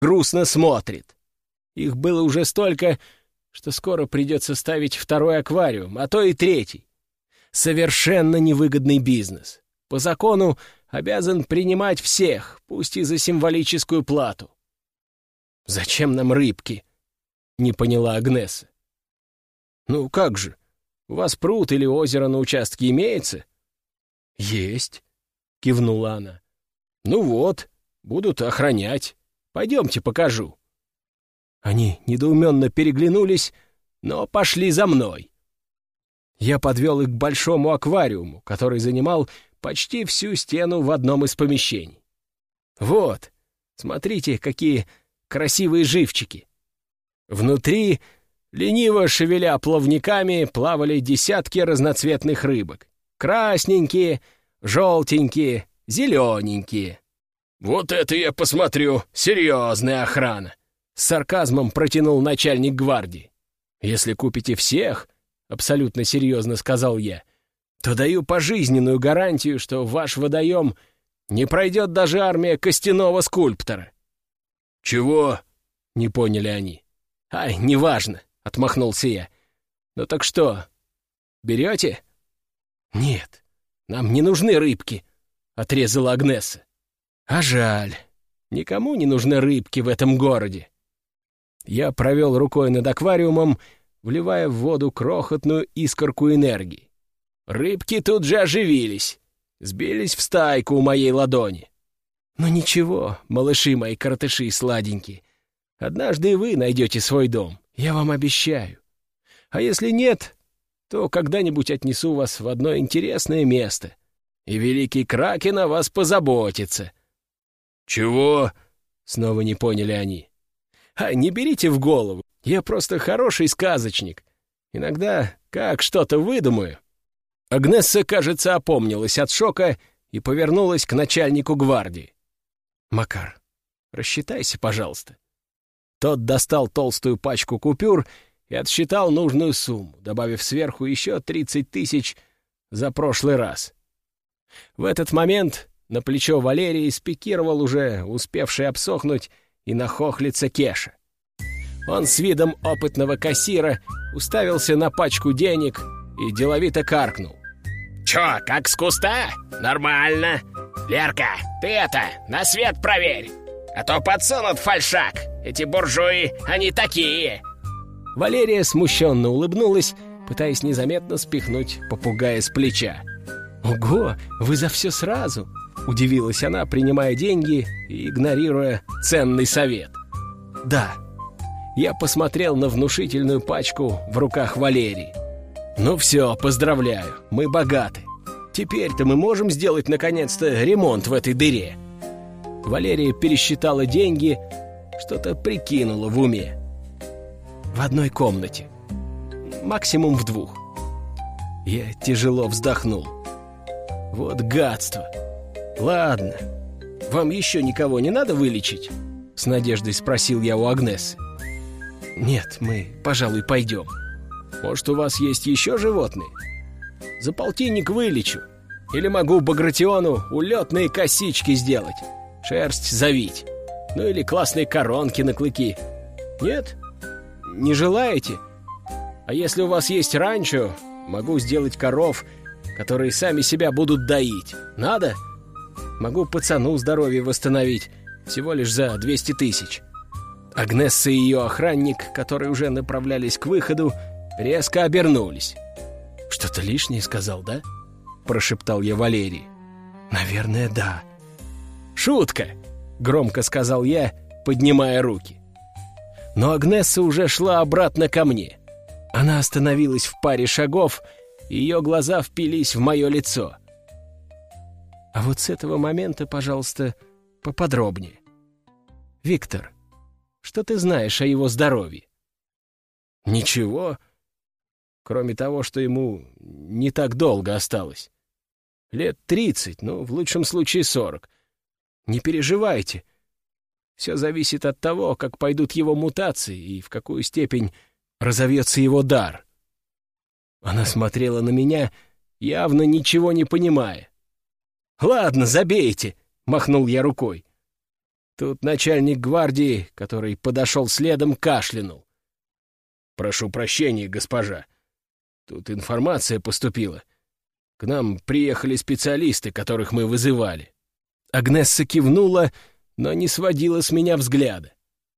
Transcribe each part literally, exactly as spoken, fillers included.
грустно смотрит. Их было уже столько, что скоро придется ставить второй аквариум, а то и третий. Совершенно невыгодный бизнес. По закону обязан принимать всех, пусть и за символическую плату. «Зачем нам рыбки?» — не поняла Агнесса. «Ну как же, у вас пруд или озеро на участке имеется?» «Есть», — кивнула она. «Ну вот, будут охранять. Пойдемте покажу». Они недоуменно переглянулись, но пошли за мной. Я подвел их к большому аквариуму, который занимал почти всю стену в одном из помещений. Вот, смотрите, какие красивые живчики. Внутри, лениво шевеля плавниками, плавали десятки разноцветных рыбок. Красненькие, желтенькие, зелененькие. «Вот это я посмотрю, серьезная охрана!» С сарказмом протянул начальник гвардии. «Если купите всех, — абсолютно серьезно сказал я, — то даю пожизненную гарантию, что ваш водоем не пройдет даже армия костяного скульптора». «Чего?» — не поняли они. «Ай, неважно», — отмахнулся я. «Ну так что, берете?» «Нет, нам не нужны рыбки», — отрезала Агнесса. «А жаль, никому не нужны рыбки в этом городе». Я провел рукой над аквариумом, вливая в воду крохотную искорку энергии. Рыбки тут же оживились, сбились в стайку у моей ладони. «Ну ничего, малыши мои коротыши сладенькие, однажды и вы найдете свой дом, я вам обещаю. А если нет, то когда-нибудь отнесу вас в одно интересное место, и великий Кракен о вас позаботится». «Чего?» — снова не поняли они. «А не берите в голову, я просто хороший сказочник. Иногда как что-то выдумаю». Агнесса, кажется, опомнилась от шока и повернулась к начальнику гвардии. «Макар, рассчитайся, пожалуйста». Тот достал толстую пачку купюр и отсчитал нужную сумму, добавив сверху еще тридцать тысяч за прошлый раз. В этот момент на плечо Валерии спикировал уже успевший обсохнуть и нахохлиться Кеша. Он с видом опытного кассира уставился на пачку денег и деловито каркнул. «Чё, как с куста? Нормально. Лерка, ты это, на свет проверь, а то подсунут фальшак. Эти буржуи, они такие». Валерия смущенно улыбнулась, пытаясь незаметно спихнуть попугая с плеча. «Ого, вы за все сразу!» — удивилась она, принимая деньги и игнорируя ценный совет. «Да». Я посмотрел на внушительную пачку в руках Валерии. «Ну все, поздравляю, мы богаты. Теперь-то мы можем сделать, наконец-то, ремонт в этой дыре». Валерия пересчитала деньги, что-то прикинула в уме. «В одной комнате. Максимум в двух». Я тяжело вздохнул. «Вот гадство. Ладно, вам еще никого не надо вылечить?» С надеждой спросил я у Агнессы. «Нет, мы, пожалуй, пойдем. Может, у вас есть еще животные? За полтинник вылечу. Или могу Багратиону улетные косички сделать, шерсть завить. Ну или классные коронки на клыки. Нет? Не желаете? А если у вас есть ранчо, могу сделать коров, которые сами себя будут доить. Надо? Могу пацану здоровье восстановить, всего лишь за двести тысяч». Агнесса и ее охранник, которые уже направлялись к выходу, резко обернулись. «Что-то лишнее сказал, да?» — прошептал я Валерии. «Наверное, да». «Шутка!» — громко сказал я, поднимая руки. Но Агнесса уже шла обратно ко мне. Она остановилась в паре шагов, и ее глаза впились в мое лицо. «А вот с этого момента, пожалуйста, поподробнее. Виктор, что ты знаешь о его здоровье?» «Ничего, кроме того, что ему не так долго осталось. Лет тридцать, ну, в лучшем случае сорок. Не переживайте. Все зависит от того, как пойдут его мутации и в какую степень разовьется его дар». Она смотрела на меня, явно ничего не понимая. «Ладно, забейте», — махнул я рукой. Тут начальник гвардии, который подошел следом, кашлянул. «Прошу прощения, госпожа. Тут информация поступила. К нам приехали специалисты, которых мы вызывали». Агнесса кивнула, но не сводила с меня взгляда.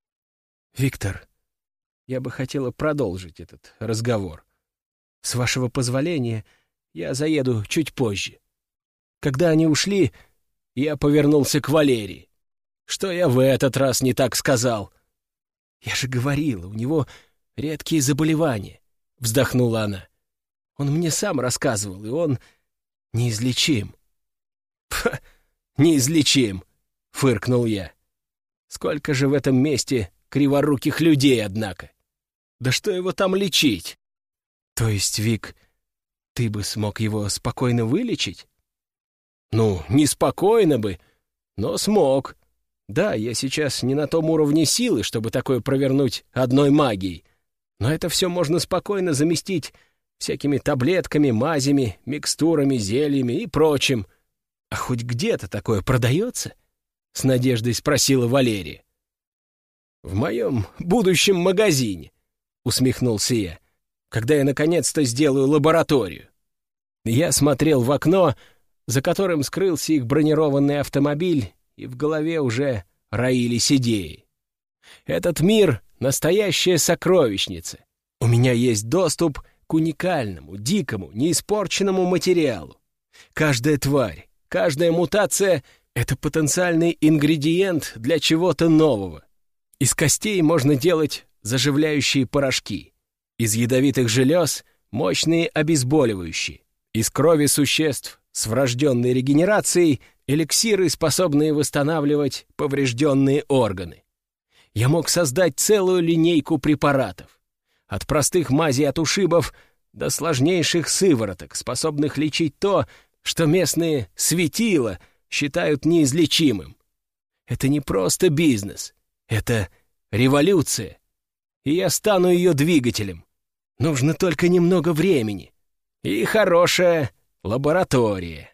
«Виктор, я бы хотела продолжить этот разговор. С вашего позволения, я заеду чуть позже». Когда они ушли, я повернулся к Валерии. Что я в этот раз не так сказал? «Я же говорила, у него редкие заболевания», — вздохнула она. «Он мне сам рассказывал, и он неизлечим». «Пх, неизлечим», — фыркнул я. «Сколько же в этом месте криворуких людей, однако! Да что его там лечить?» «То есть, Вик, ты бы смог его спокойно вылечить?» «Ну, не спокойно бы, но смог. Да, я сейчас не на том уровне силы, чтобы такое провернуть одной магией, но это все можно спокойно заместить всякими таблетками, мазями, микстурами, зельями и прочим. А хоть где-то такое продается?» — с надеждой спросила Валерия. «В моем будущем магазине», — усмехнулся я, «когда я наконец-то сделаю лабораторию». Я смотрел в окно, за которым скрылся их бронированный автомобиль, и в голове уже роились идеи. Этот мир — настоящая сокровищница. У меня есть доступ к уникальному, дикому, неиспорченному материалу. Каждая тварь, каждая мутация — это потенциальный ингредиент для чего-то нового. Из костей можно делать заживляющие порошки, из ядовитых желез — мощные обезболивающие, из крови существ с врожденной регенерацией — эликсиры, способные восстанавливать поврежденные органы. Я мог создать целую линейку препаратов. От простых мазей от ушибов до сложнейших сывороток, способных лечить то, что местные светила считают неизлечимым. Это не просто бизнес, это революция. И я стану ее двигателем. Нужно только немного времени и хорошая лаборатория.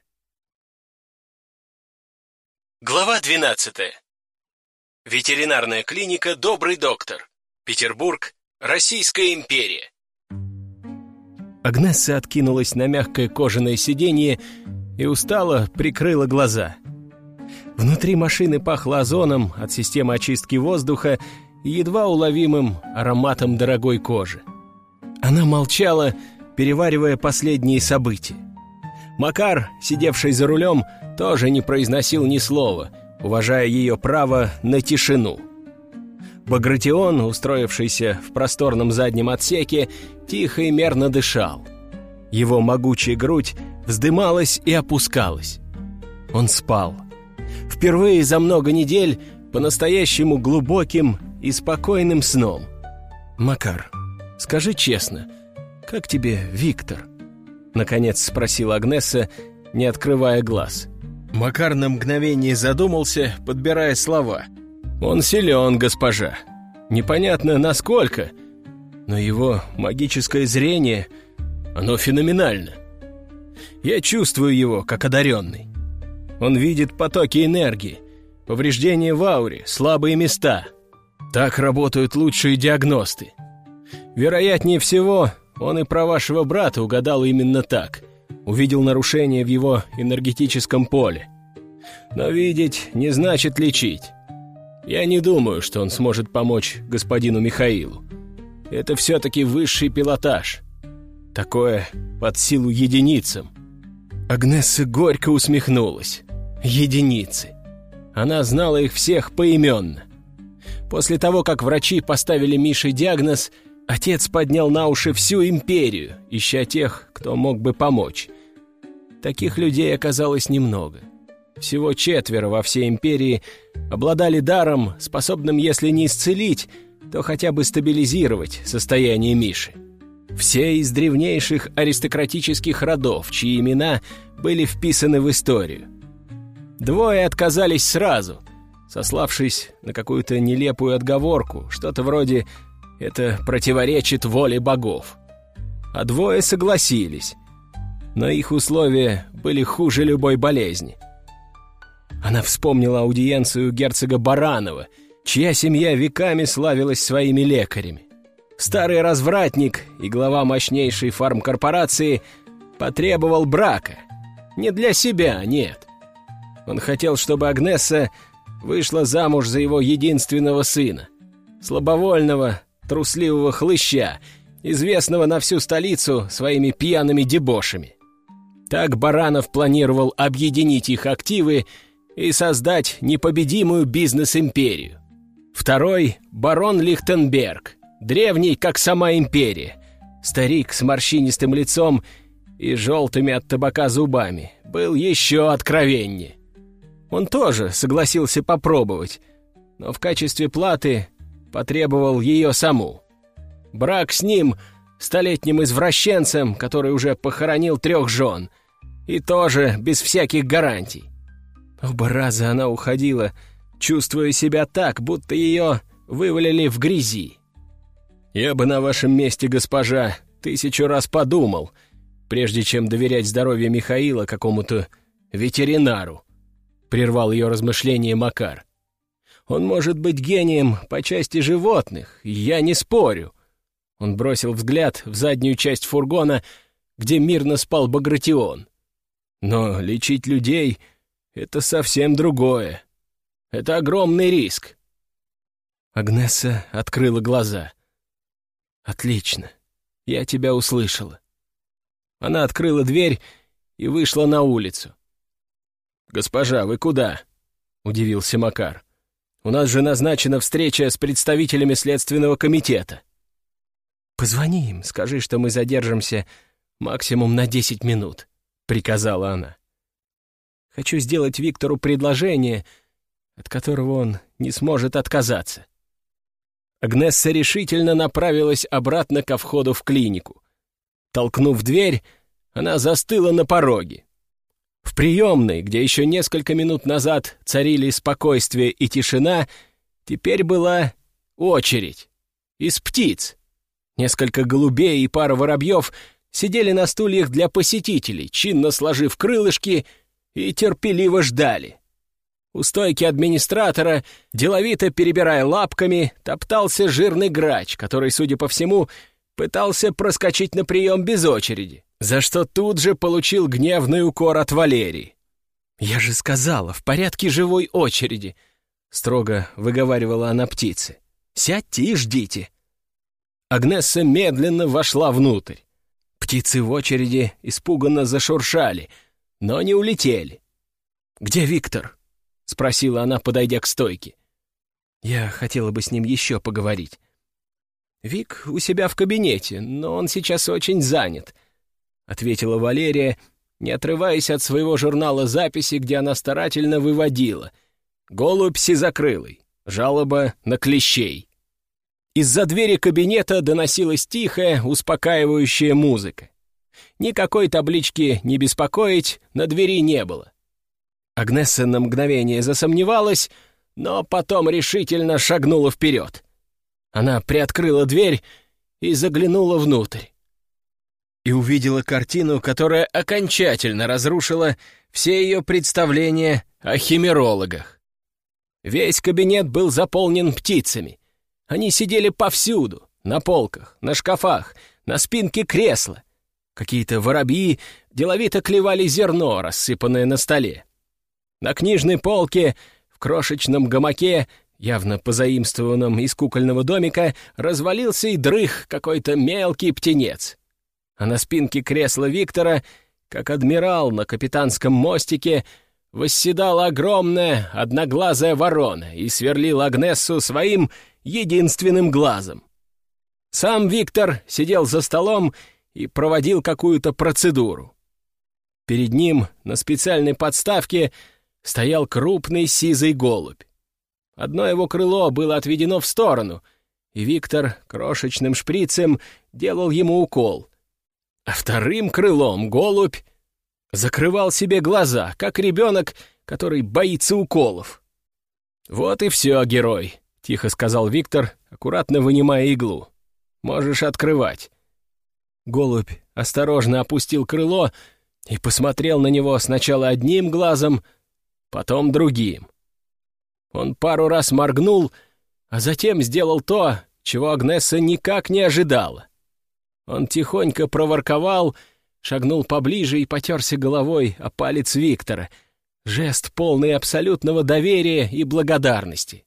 Глава двенадцатая. Ветеринарная клиника «Добрый доктор». Петербург, Российская империя. Агнесса откинулась на мягкое кожаное сиденье и устало прикрыла глаза. Внутри машины пахло озоном от системы очистки воздуха и едва уловимым ароматом дорогой кожи. Она молчала, переваривая последние события. Макар, сидевший за рулем, тоже не произносил ни слова, уважая ее право на тишину. Багратион, устроившийся в просторном заднем отсеке, тихо и мерно дышал. Его могучая грудь вздымалась и опускалась. Он спал. Впервые за много недель по-настоящему глубоким и спокойным сном. «Макар, скажи честно, как тебе Виктор?» — наконец спросила Агнесса, не открывая глаз. Макар на мгновение задумался, подбирая слова. «Он силен, госпожа. Непонятно, насколько, но его магическое зрение, оно феноменально. Я чувствую его, как одаренный. Он видит потоки энергии, повреждения в ауре, слабые места. Так работают лучшие диагносты. Вероятнее всего, он и про вашего брата угадал именно так. Увидел нарушение в его энергетическом поле. Но видеть не значит лечить. Я не думаю, что он сможет помочь господину Михаилу. Это все-таки высший пилотаж. Такое под силу единицам». Агнесса горько усмехнулась. Единицы. Она знала их всех поименно. После того, как врачи поставили Мише диагноз, отец поднял на уши всю империю, ища тех, кто мог бы помочь. Таких людей оказалось немного. Всего четверо во всей империи обладали даром, способным, если не исцелить, то хотя бы стабилизировать состояние Миши. Все из древнейших аристократических родов, чьи имена были вписаны в историю. Двое отказались сразу, сославшись на какую-то нелепую отговорку, что-то вроде «это противоречит воле богов». А двое согласились, но их условия были хуже любой болезни. Она вспомнила аудиенцию герцога Баранова, чья семья веками славилась своими лекарями. Старый развратник и глава мощнейшей фармкорпорации потребовал брака. Не для себя, нет. Он хотел, чтобы Агнесса вышла замуж за его единственного сына, слабовольного, трусливого хлыща, известного на всю столицу своими пьяными дебошами. Так Баранов планировал объединить их активы и создать непобедимую бизнес-империю. Второй — барон Лихтенберг, древний, как сама империя, старик с морщинистым лицом и желтыми от табака зубами, был еще откровеннее. Он тоже согласился попробовать, но в качестве платы потребовал ее саму. Брак с ним, столетним извращенцем, который уже похоронил трех жен, и тоже без всяких гарантий. Оба раза она уходила, чувствуя себя так, будто ее вывалили в грязи. «Я бы на вашем месте, госпожа, тысячу раз подумал, прежде чем доверять здоровье Михаила какому-то ветеринару», — прервал ее размышление Макар. «Он может быть гением по части животных, я не спорю». Он бросил взгляд в заднюю часть фургона, где мирно спал Багратион. «Но лечить людей — это совсем другое. Это огромный риск». Агнесса открыла глаза. «Отлично, я тебя услышала». Она открыла дверь и вышла на улицу. «Госпожа, вы куда?» — удивился Макар. «У нас же назначена встреча с представителями Следственного комитета». «Позвони им, скажи, что мы задержимся максимум на десять минут», — приказала она. «Хочу сделать Виктору предложение, от которого он не сможет отказаться». Агнесса решительно направилась обратно ко входу в клинику. Толкнув дверь, она застыла на пороге. В приемной, где еще несколько минут назад царили спокойствие и тишина, теперь была очередь из птиц. Несколько голубей и пара воробьев сидели на стульях для посетителей, чинно сложив крылышки, и терпеливо ждали. У стойки администратора, деловито перебирая лапками, топтался жирный грач, который, судя по всему, пытался проскочить на прием без очереди, за что тут же получил гневный укор от Валерии. «Я же сказала, в порядке живой очереди», — строго выговаривала она птице. «Сядьте и ждите». Агнесса медленно вошла внутрь. Птицы в очереди испуганно зашуршали, но не улетели. «Где Виктор?» — спросила она, подойдя к стойке. «Я хотела бы с ним еще поговорить». «Вик у себя в кабинете, но он сейчас очень занят», — ответила Валерия, не отрываясь от своего журнала записи, где она старательно выводила: «Голубь сизокрылый. Жалоба на клещей». Из-за двери кабинета доносилась тихая, успокаивающая музыка. Никакой таблички «Не беспокоить» на двери не было. Агнесса на мгновение засомневалась, но потом решительно шагнула вперед. Она приоткрыла дверь и заглянула внутрь. И увидела картину, которая окончательно разрушила все ее представления о химерологах. Весь кабинет был заполнен птицами. Они сидели повсюду, на полках, на шкафах, на спинке кресла. Какие-то воробьи деловито клевали зерно, рассыпанное на столе. На книжной полке, в крошечном гамаке, явно позаимствованном из кукольного домика, развалился и дрых какой-то мелкий птенец. А на спинке кресла Виктора, как адмирал на капитанском мостике, восседала огромная одноглазая ворона и сверлила Агнессу своим единственным глазом. Сам Виктор сидел за столом и проводил какую-то процедуру. Перед ним на специальной подставке стоял крупный сизый голубь. Одно его крыло было отведено в сторону, и Виктор крошечным шприцем делал ему укол. А вторым крылом голубь закрывал себе глаза, как ребенок, который боится уколов. «Вот и все, герой», — тихо сказал Виктор, аккуратно вынимая иглу. «Можешь открывать». Голубь осторожно опустил крыло и посмотрел на него сначала одним глазом, потом другим. Он пару раз моргнул, а затем сделал то, чего Агнесса никак не ожидала. Он тихонько проворковал, шагнул поближе и потерся головой о палец Виктора. Жест полный абсолютного доверия и благодарности.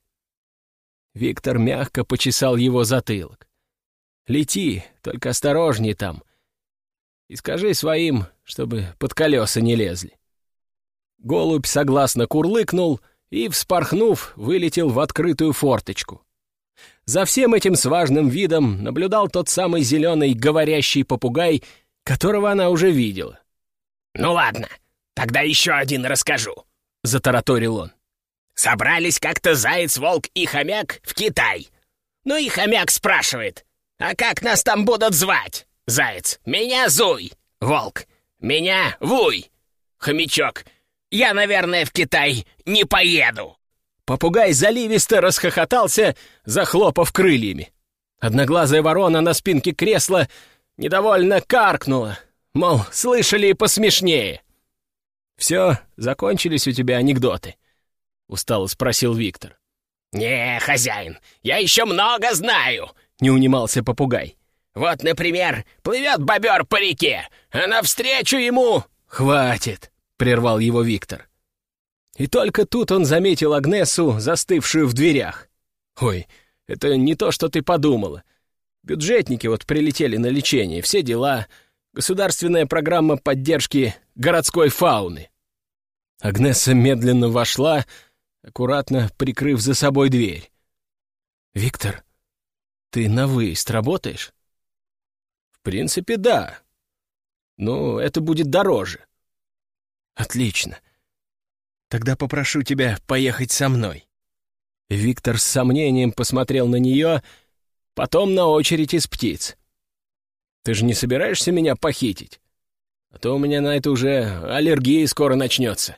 Виктор мягко почесал его затылок. «Лети, только осторожней там. И скажи своим, чтобы под колеса не лезли». Голубь согласно курлыкнул и, вспорхнув, вылетел в открытую форточку. За всем этим с важным видом наблюдал тот самый зеленый говорящий попугай, которого она уже видела. «Ну ладно, тогда еще один расскажу», — затараторил он. «Собрались как-то заяц, волк и хомяк в Китай. Ну и хомяк спрашивает, а как нас там будут звать? Заяц: меня Зуй. Волк: меня Вуй. Хомячок: я, наверное, в Китай не поеду». Попугай заливисто расхохотался, захлопав крыльями. Одноглазая ворона на спинке кресла недовольно каркнула, мол, слышали и посмешнее. «Все, закончились у тебя анекдоты?» — устало спросил Виктор. «Не, хозяин, я еще много знаю», — не унимался попугай. «Вот, например, плывет бобер по реке, а навстречу ему...» «Хватит», — прервал его Виктор. И только тут он заметил Агнессу, застывшую в дверях. «Ой, это не то, что ты подумала. Бюджетники вот прилетели на лечение, все дела. Государственная программа поддержки городской фауны». Агнесса медленно вошла, аккуратно прикрыв за собой дверь. «Виктор, ты на выезд работаешь?» «В принципе, да. Но это будет дороже». «Отлично. Тогда попрошу тебя поехать со мной». Виктор с сомнением посмотрел на нее, потом на очередь из птиц. «Ты же не собираешься меня похитить? А то у меня на это уже аллергия скоро начнется».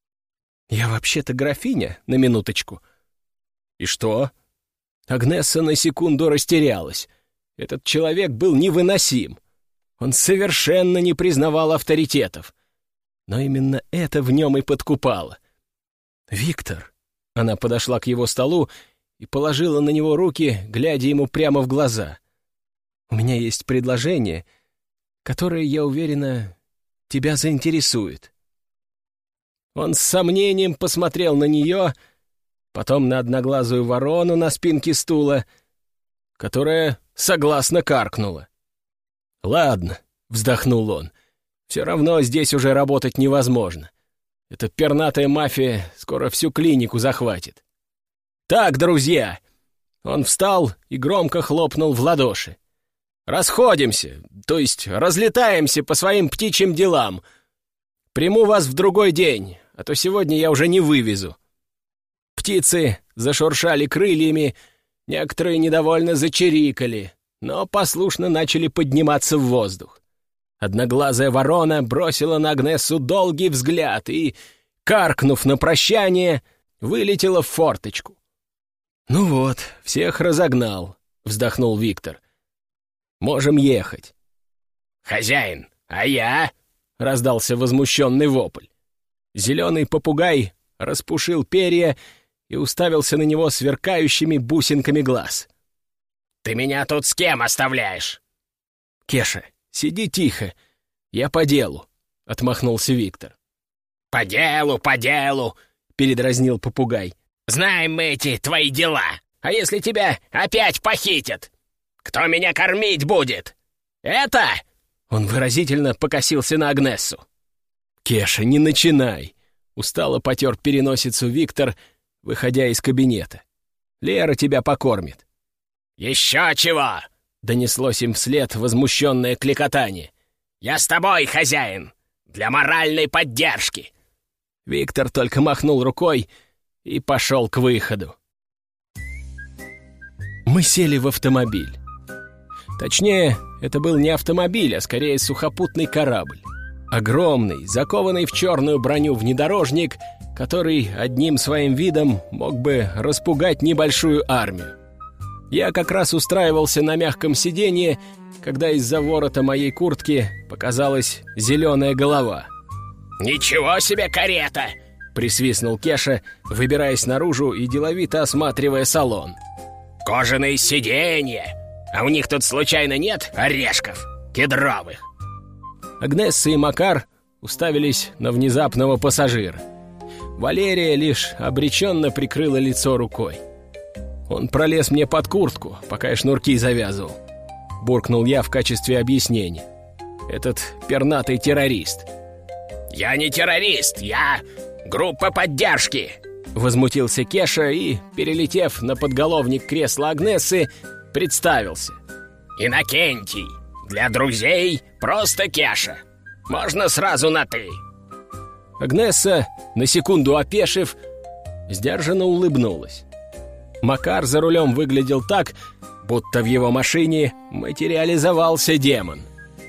«Я вообще-то графиня, на минуточку». «И что?» Агнесса на секунду растерялась. Этот человек был невыносим. Он совершенно не признавал авторитетов. Но именно это в нем и подкупало. «Виктор», — она подошла к его столу и положила на него руки, глядя ему прямо в глаза. «У меня есть предложение, которое, я уверена, тебя заинтересует». Он с сомнением посмотрел на нее, потом на одноглазую ворону на спинке стула, которая согласно каркнула. «Ладно», — вздохнул он, — «все равно здесь уже работать невозможно. Эта пернатая мафия скоро всю клинику захватит. Так, друзья!» Он встал и громко хлопнул в ладоши. «Расходимся, то есть разлетаемся по своим птичьим делам. Приму вас в другой день, а то сегодня я уже не вывезу». Птицы зашуршали крыльями, некоторые недовольно зачирикали, но послушно начали подниматься в воздух. Одноглазая ворона бросила на Агнессу долгий взгляд и, каркнув на прощание, вылетела в форточку. «Ну вот, всех разогнал», — вздохнул Виктор. «Можем ехать». «Хозяин, а я?» — раздался возмущенный вопль. Зеленый попугай распушил перья и уставился на него сверкающими бусинками глаз. «Ты меня тут с кем оставляешь?» «Кеша, сиди тихо, я по делу», — отмахнулся Виктор. «По делу, по делу», — передразнил попугай. «Знаем мы эти твои дела. А если тебя опять похитят? Кто меня кормить будет? Это?» Он выразительно покосился на Агнессу. «Кеша, не начинай!» — устало потер переносицу Виктор, выходя из кабинета. «Лера тебя покормит». «Еще чего!» — донеслось им вслед возмущенное кликотание. «Я с тобой, хозяин, для моральной поддержки!» Виктор только махнул рукой и пошел к выходу. Мы сели в автомобиль. Точнее, это был не автомобиль, а скорее сухопутный корабль. Огромный, закованный в черную броню внедорожник, который одним своим видом мог бы распугать небольшую армию. Я как раз устраивался на мягком сиденье, когда из-за ворота моей куртки показалась зеленая голова. «Ничего себе карета!» — присвистнул Кеша, выбираясь наружу и деловито осматривая салон. «Кожаные сиденья! А у них тут случайно нет орешков кедровых?» Агнесса и Макар уставились на внезапного пассажира. Валерия лишь обреченно прикрыла лицо рукой. «Он пролез мне под куртку, пока я шнурки завязывал», — буркнул я в качестве объяснения. «Этот пернатый террорист». «Я не террорист, я группа поддержки!» Возмутился Кеша и, перелетев на подголовник кресла Агнессы, представился. «Иннокентий, для друзей просто Кеша. Можно сразу на «ты». Агнесса, на секунду опешив, сдержанно улыбнулась. Макар за рулем выглядел так, будто в его машине материализовался демон.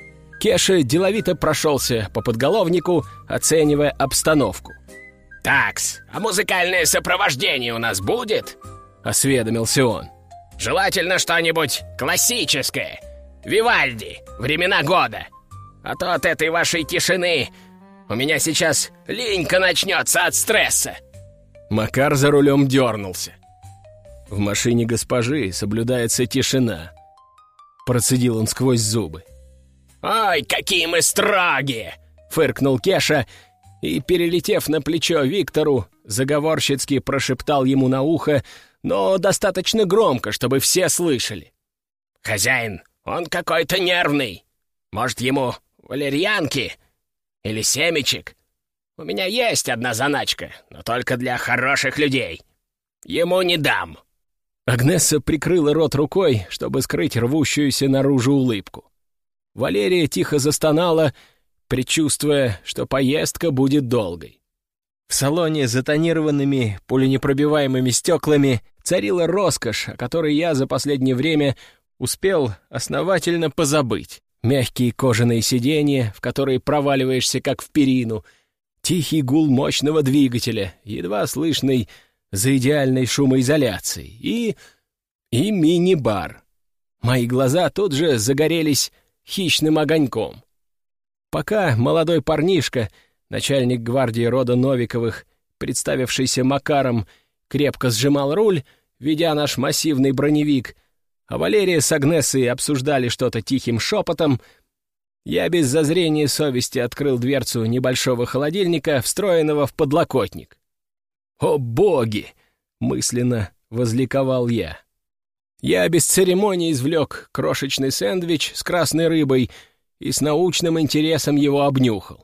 Кеша деловито прошелся по подголовнику, оценивая обстановку. «Такс, а музыкальное сопровождение у нас будет?» — осведомился он. «Желательно что-нибудь классическое. Вивальди, времена года. А то от этой вашей тишины у меня сейчас линька начнется от стресса». Макар за рулем дернулся. «В машине госпожи соблюдается тишина», — процедил он сквозь зубы. «Ой, какие мы строгие!» — фыркнул Кеша и, перелетев на плечо Виктору, заговорщицки прошептал ему на ухо, но достаточно громко, чтобы все слышали. «Хозяин, он какой-то нервный. Может, ему валерьянки или семечек? У меня есть одна заначка, но только для хороших людей. Ему не дам». Агнесса прикрыла рот рукой, чтобы скрыть рвущуюся наружу улыбку. Валерия тихо застонала, предчувствуя, что поездка будет долгой. В салоне с затонированными пуленепробиваемыми стеклами царила роскошь, о которой я за последнее время успел основательно позабыть. Мягкие кожаные сиденья, в которые проваливаешься как в перину, тихий гул мощного двигателя, едва слышный за идеальной шумоизоляцией, и... и мини-бар. Мои глаза тут же загорелись хищным огоньком. Пока молодой парнишка, начальник гвардии рода Новиковых, представившийся Макаром, крепко сжимал руль, ведя наш массивный броневик, а Валерия с Агнессой обсуждали что-то тихим шепотом, я без зазрения совести открыл дверцу небольшого холодильника, встроенного в подлокотник. «О боги!» — мысленно возликовал я. Я без церемонии извлек крошечный сэндвич с красной рыбой и с научным интересом его обнюхал.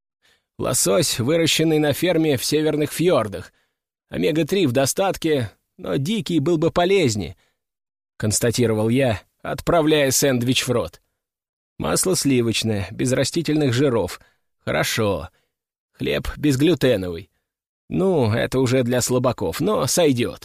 Лосось, выращенный на ферме в северных фьордах. омега три в достатке, но дикий был бы полезнее, констатировал я, отправляя сэндвич в рот. Масло сливочное, без растительных жиров. Хорошо. Хлеб безглютеновый. Ну, это уже для слабаков, но сойдет.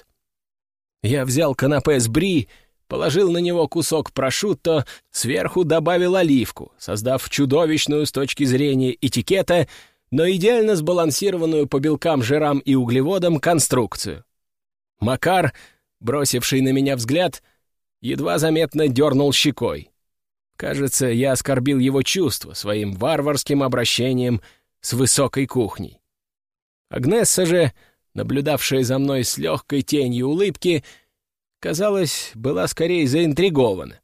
Я взял канапе с бри, положил на него кусок прошутто, сверху добавил оливку, создав чудовищную с точки зрения этикета, но идеально сбалансированную по белкам, жирам и углеводам конструкцию. Макар, бросивший на меня взгляд, едва заметно дернул щекой. Кажется, я оскорбил его чувства своим варварским обращением с высокой кухней. Агнесса же, наблюдавшая за мной с легкой тенью улыбки, казалось, была скорее заинтригована.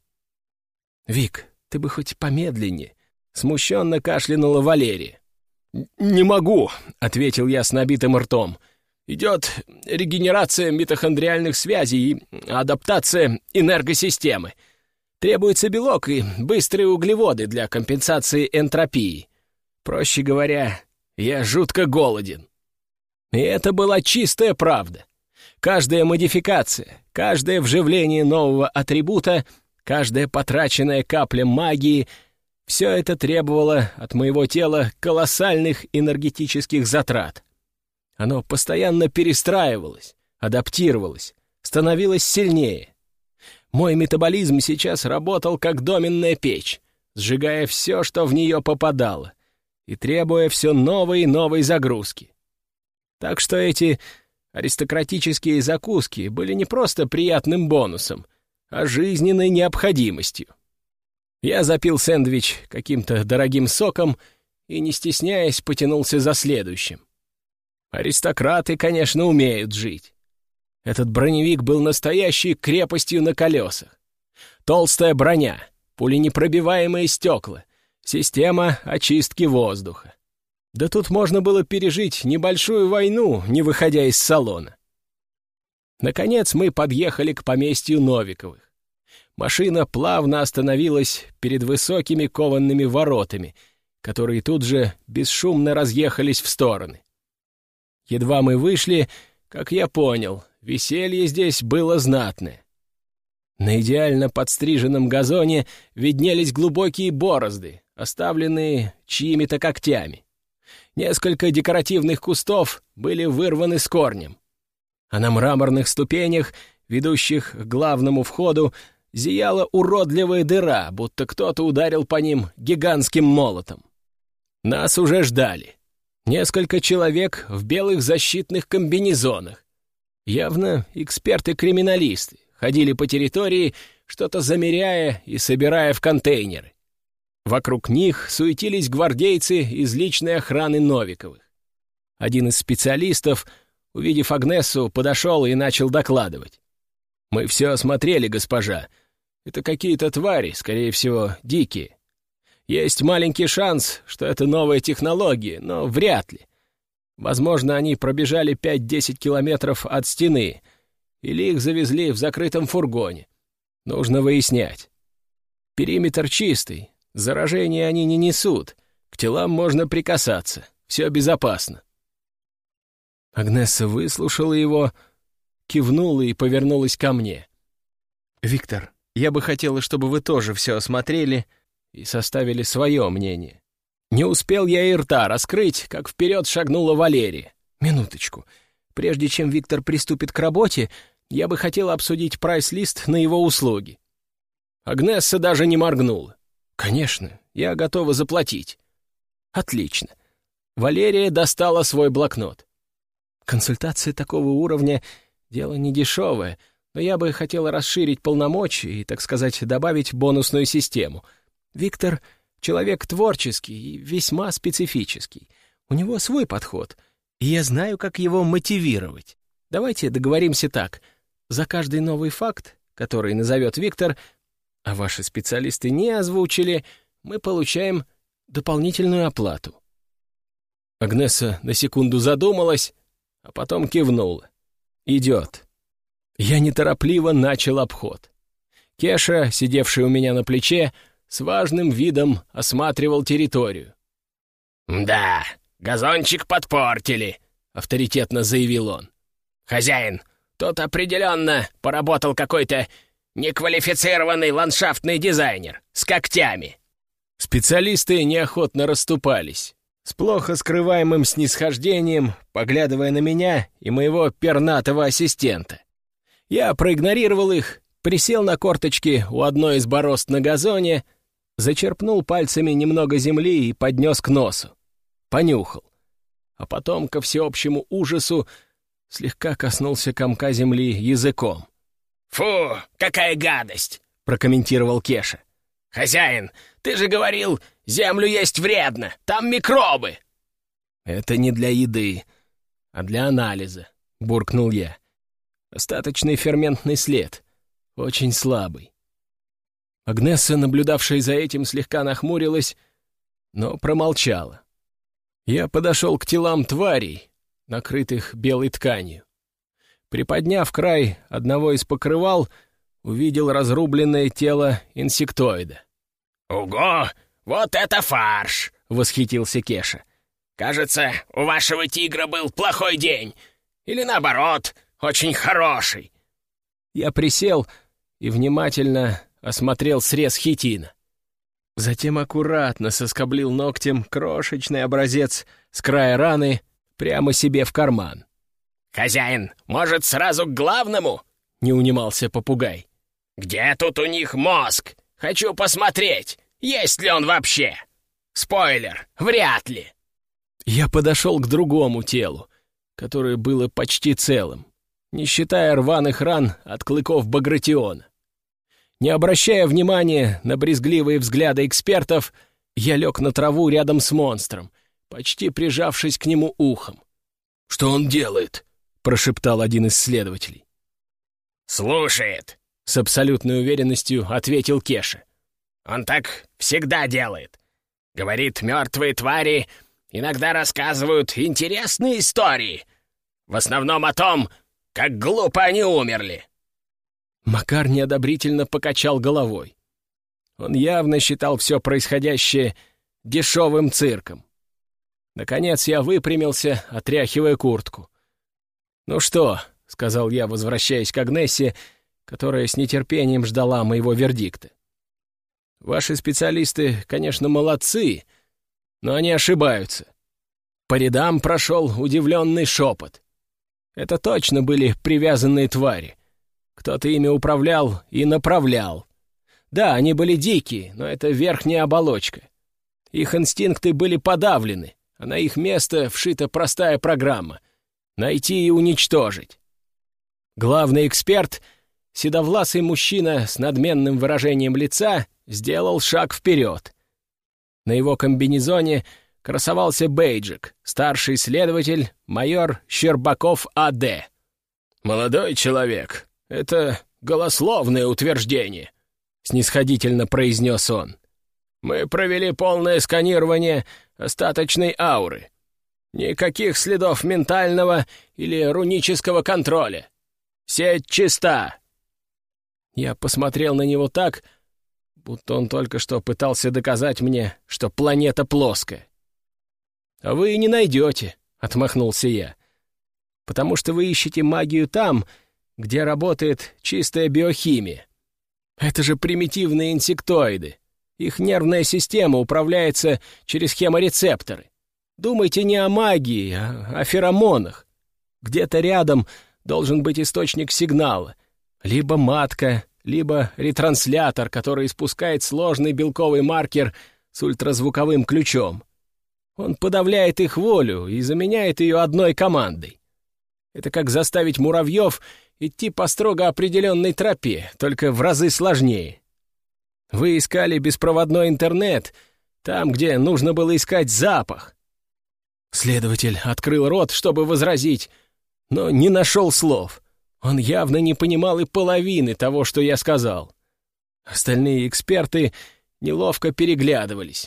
«Вик, ты бы хоть помедленнее», — смущенно кашлянула Валерия. «Не могу», — ответил я с набитым ртом. «Идет регенерация митохондриальных связей и адаптация энергосистемы. Требуется белок и быстрые углеводы для компенсации энтропии. Проще говоря, я жутко голоден». И это была чистая правда. Каждая модификация, каждое вживление нового атрибута, каждая потраченная капля магии — все это требовало от моего тела колоссальных энергетических затрат. Оно постоянно перестраивалось, адаптировалось, становилось сильнее. Мой метаболизм сейчас работал как доменная печь, сжигая все, что в нее попадало, и требуя все новой и новой загрузки. Так что эти аристократические закуски были не просто приятным бонусом, а жизненной необходимостью. Я запил сэндвич каким-то дорогим соком и, не стесняясь, потянулся за следующим. Аристократы, конечно, умеют жить. Этот броневик был настоящей крепостью на колесах. Толстая броня, пуленепробиваемые стекла, система очистки воздуха. Да тут можно было пережить небольшую войну, не выходя из салона. Наконец мы подъехали к поместью Новиковых. Машина плавно остановилась перед высокими коваными воротами, которые тут же бесшумно разъехались в стороны. Едва мы вышли, как я понял, веселье здесь было знатное. На идеально подстриженном газоне виднелись глубокие борозды, оставленные чьими-то когтями. Несколько декоративных кустов были вырваны с корнем. А на мраморных ступенях, ведущих к главному входу, зияла уродливая дыра, будто кто-то ударил по ним гигантским молотом. Нас уже ждали. Несколько человек в белых защитных комбинезонах. Явно эксперты-криминалисты ходили по территории, что-то замеряя и собирая в контейнеры. Вокруг них суетились гвардейцы из личной охраны Новиковых. Один из специалистов, увидев Агнессу, подошел и начал докладывать. «Мы все осмотрели, госпожа. Это какие-то твари, скорее всего, дикие. Есть маленький шанс, что это новая технология, но вряд ли. Возможно, они пробежали пять-десять километров от стены, или их завезли в закрытом фургоне. Нужно выяснять. Периметр чистый, заражения они не несут, к телам можно прикасаться, все безопасно». Агнесса выслушала его, кивнула и повернулась ко мне. «Виктор, я бы хотела, чтобы вы тоже все осмотрели и составили свое мнение». Не успел я и рта раскрыть, как вперед шагнула Валерия. «Минуточку. Прежде чем Виктор приступит к работе, я бы хотела обсудить прайс-лист на его услуги». Агнесса даже не моргнула. «Конечно, я готова заплатить». «Отлично». Валерия достала свой блокнот. «Консультация такого уровня — дело недешевое, но я бы хотела расширить полномочия и, так сказать, добавить бонусную систему. Виктор — человек творческий и весьма специфический. У него свой подход, и я знаю, как его мотивировать. Давайте договоримся так. За каждый новый факт, который назовет Виктор, а ваши специалисты не озвучили, мы получаем дополнительную оплату». Агнесса на секунду задумалась, а потом кивнула. «Идет». Я неторопливо начал обход. Кеша, сидевший у меня на плече, с важным видом осматривал территорию. «Да, газончик подпортили», — авторитетно заявил он. «Хозяин, тут определенно поработал какой-то неквалифицированный ландшафтный дизайнер с когтями». Специалисты неохотно расступались, с плохо скрываемым снисхождением, поглядывая на меня и моего пернатого ассистента. Я проигнорировал их, присел на корточки у одной из борозд на газоне, зачерпнул пальцами немного земли и поднес к носу. Понюхал. А потом, ко всеобщему ужасу, слегка коснулся комка земли языком. «Фу, какая гадость!» — прокомментировал Кеша. «Хозяин, ты же говорил, землю есть вредно, там микробы!» «Это не для еды, а для анализа», — буркнул я. «Остаточный ферментный след, очень слабый». Агнесса, наблюдавшая за этим, слегка нахмурилась, но промолчала. Я подошел к телам тварей, накрытых белой тканью. Приподняв край одного из покрывал, увидел разрубленное тело инсектоида. «Ого, вот это фарш!» — восхитился Кеша. «Кажется, у вашего тигра был плохой день. Или наоборот, очень хороший». Я присел и внимательно осмотрел срез хитина. Затем аккуратно соскоблил ногтем крошечный образец с края раны прямо себе в карман. «Хозяин, может, сразу к главному?» — не унимался попугай. «Где тут у них мозг? Хочу посмотреть, есть ли он вообще. Спойлер, вряд ли». Я подошел к другому телу, которое было почти целым, не считая рваных ран от клыков багратиона. Не обращая внимания на брезгливые взгляды экспертов, я лег на траву рядом с монстром, почти прижавшись к нему ухом. «Что он делает?» — прошептал один из следователей. «Слушает», — с абсолютной уверенностью ответил Кеша. «Он так всегда делает. Говорит, мертвые твари иногда рассказывают интересные истории. В основном о том, как глупо они умерли». Макар неодобрительно покачал головой. Он явно считал все происходящее дешевым цирком. Наконец я выпрямился, отряхивая куртку. «Ну что?» — сказал я, возвращаясь к Агнессе, которая с нетерпением ждала моего вердикта. «Ваши специалисты, конечно, молодцы, но они ошибаются». По рядам прошел удивленный шепот. Это точно были привязанные твари. Кто-то ими управлял и направлял. Да, они были дикие, но это верхняя оболочка. Их инстинкты были подавлены, а на их место вшита простая программа — найти и уничтожить. Главный эксперт, седовласый мужчина с надменным выражением лица, сделал шаг вперед. На его комбинезоне красовался бейджик, старший следователь, майор Щербаков А Д «Молодой человек, это голословное утверждение», — снисходительно произнес он. «Мы провели полное сканирование остаточной ауры. Никаких следов ментального или рунического контроля. Сеть чиста». Я посмотрел на него так, будто он только что пытался доказать мне, что планета плоская. «А вы и не найдете», — отмахнулся я, «потому что вы ищете магию там, где работает чистая биохимия. Это же примитивные инсектоиды. Их нервная система управляется через хеморецепторы. Думайте не о магии, а о феромонах. Где-то рядом должен быть источник сигнала. Либо матка, либо ретранслятор, который испускает сложный белковый маркер с ультразвуковым ключом. Он подавляет их волю и заменяет ее одной командой. Это как заставить муравьев идти по строго определенной тропе, только в разы сложнее. Вы искали беспроводной интернет там, где нужно было искать запах. Следователь открыл рот, чтобы возразить, но не нашел слов. Он явно не понимал и половины того, что я сказал. Остальные эксперты неловко переглядывались.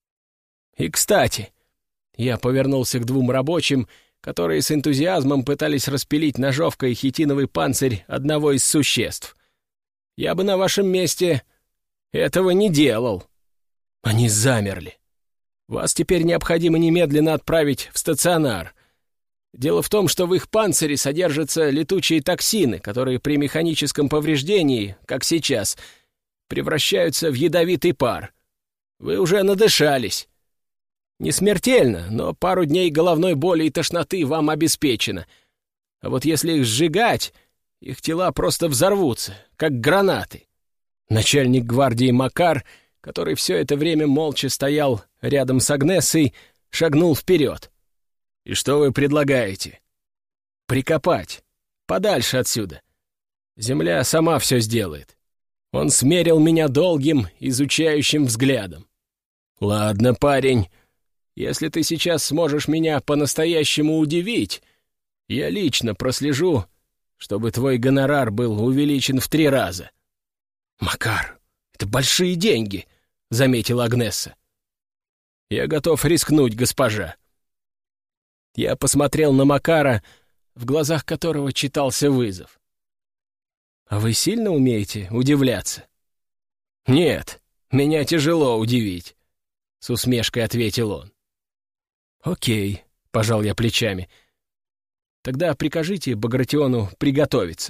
И, кстати, я повернулся к двум рабочим, которые с энтузиазмом пытались распилить ножовкой хитиновый панцирь одного из существ. Я бы на вашем месте этого не делал. Они замерли. Вас теперь необходимо немедленно отправить в стационар. Дело в том, что в их панцире содержатся летучие токсины, которые при механическом повреждении, как сейчас, превращаются в ядовитый пар. Вы уже надышались. Не смертельно, но пару дней головной боли и тошноты вам обеспечено. А вот если их сжигать, их тела просто взорвутся, как гранаты. Начальник гвардии Макар, который все это время молча стоял рядом с Агнессой, шагнул вперед. «И что вы предлагаете?» «Прикопать. Подальше отсюда. Земля сама все сделает». Он смерил меня долгим, изучающим взглядом. «Ладно, парень, если ты сейчас сможешь меня по-настоящему удивить, я лично прослежу, чтобы твой гонорар был увеличен в три раза». «Макар, это большие деньги», — заметила Агнесса. «Я готов рискнуть, госпожа». Я посмотрел на Макара, в глазах которого читался вызов. «А вы сильно умеете удивляться?» «Нет, меня тяжело удивить», — с усмешкой ответил он. «Окей», — пожал я плечами. «Тогда прикажите Багратиону приготовиться».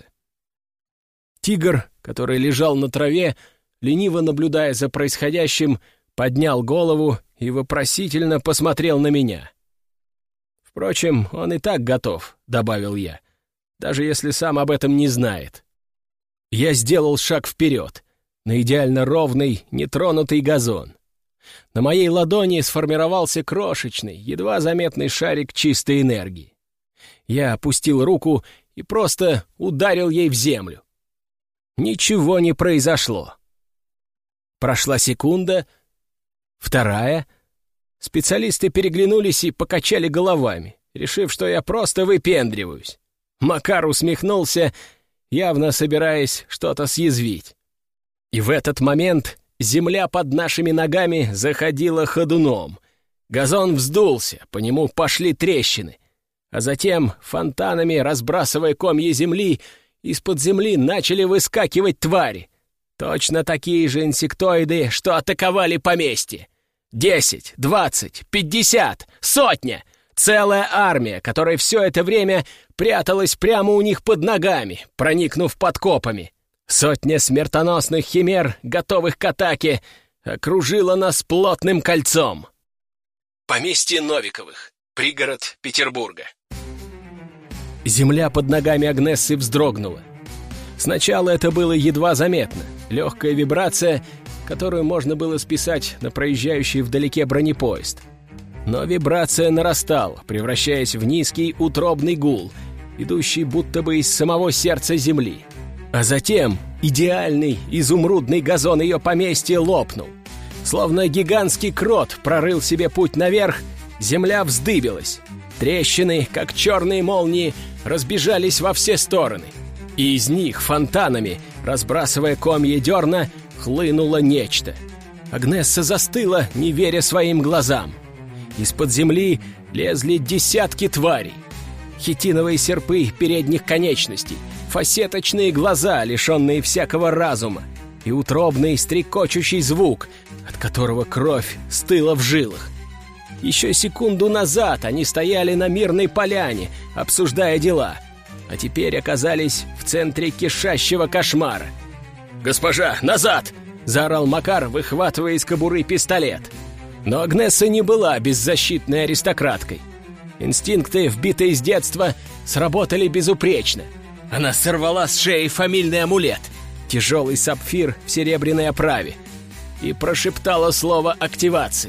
Тигр, который лежал на траве, лениво наблюдая за происходящим, поднял голову и вопросительно посмотрел на меня. «Впрочем, он и так готов», — добавил я, «даже если сам об этом не знает». Я сделал шаг вперед, на идеально ровный, нетронутый газон. На моей ладони сформировался крошечный, едва заметный шарик чистой энергии. Я опустил руку и просто ударил ей в землю. Ничего не произошло. Прошла секунда, вторая. Специалисты переглянулись и покачали головами. решив, что я просто выпендриваюсь. Макар усмехнулся, явно собираясь что-то съязвить. И в этот момент земля под нашими ногами заходила ходуном. Газон вздулся, по нему пошли трещины. А затем, фонтанами разбрасывая комья земли, из-под земли начали выскакивать твари. Точно такие же инсектоиды, что атаковали поместье. Десять, двадцать, пятьдесят, сотня! Целая армия, которая все это время пряталась прямо у них под ногами, проникнув подкопами. Сотня смертоносных химер, готовых к атаке, окружила нас плотным кольцом. Поместье Новиковых, пригород Петербурга. Земля под ногами Агнессы вздрогнула. Сначала это было едва заметно, легкая вибрация, которую можно было списать на проезжающий вдалеке бронепоезд. Но вибрация нарастала, превращаясь в низкий утробный гул, идущий будто бы из самого сердца земли. А затем идеальный изумрудный газон ее поместья лопнул. Словно гигантский крот прорыл себе путь наверх, земля вздыбилась. Трещины, как черные молнии, разбежались во все стороны. И из них фонтанами, разбрасывая комья дерна, хлынуло нечто. Агнесса застыла, не веря своим глазам. Из-под земли лезли десятки тварей. Хитиновые серпы передних конечностей, фасеточные глаза, лишенные всякого разума, и утробный стрекочущий звук, от которого кровь стыла в жилах. Еще секунду назад они стояли на мирной поляне, обсуждая дела, а теперь оказались в центре кишащего кошмара. «Госпожа, назад!» — заорал Макар, выхватывая из кобуры пистолет. Но Агнесса не была беззащитной аристократкой. Инстинкты, вбитые с детства, сработали безупречно. Она сорвала с шеи фамильный амулет, тяжелый сапфир в серебряной оправе, и прошептала слово активации.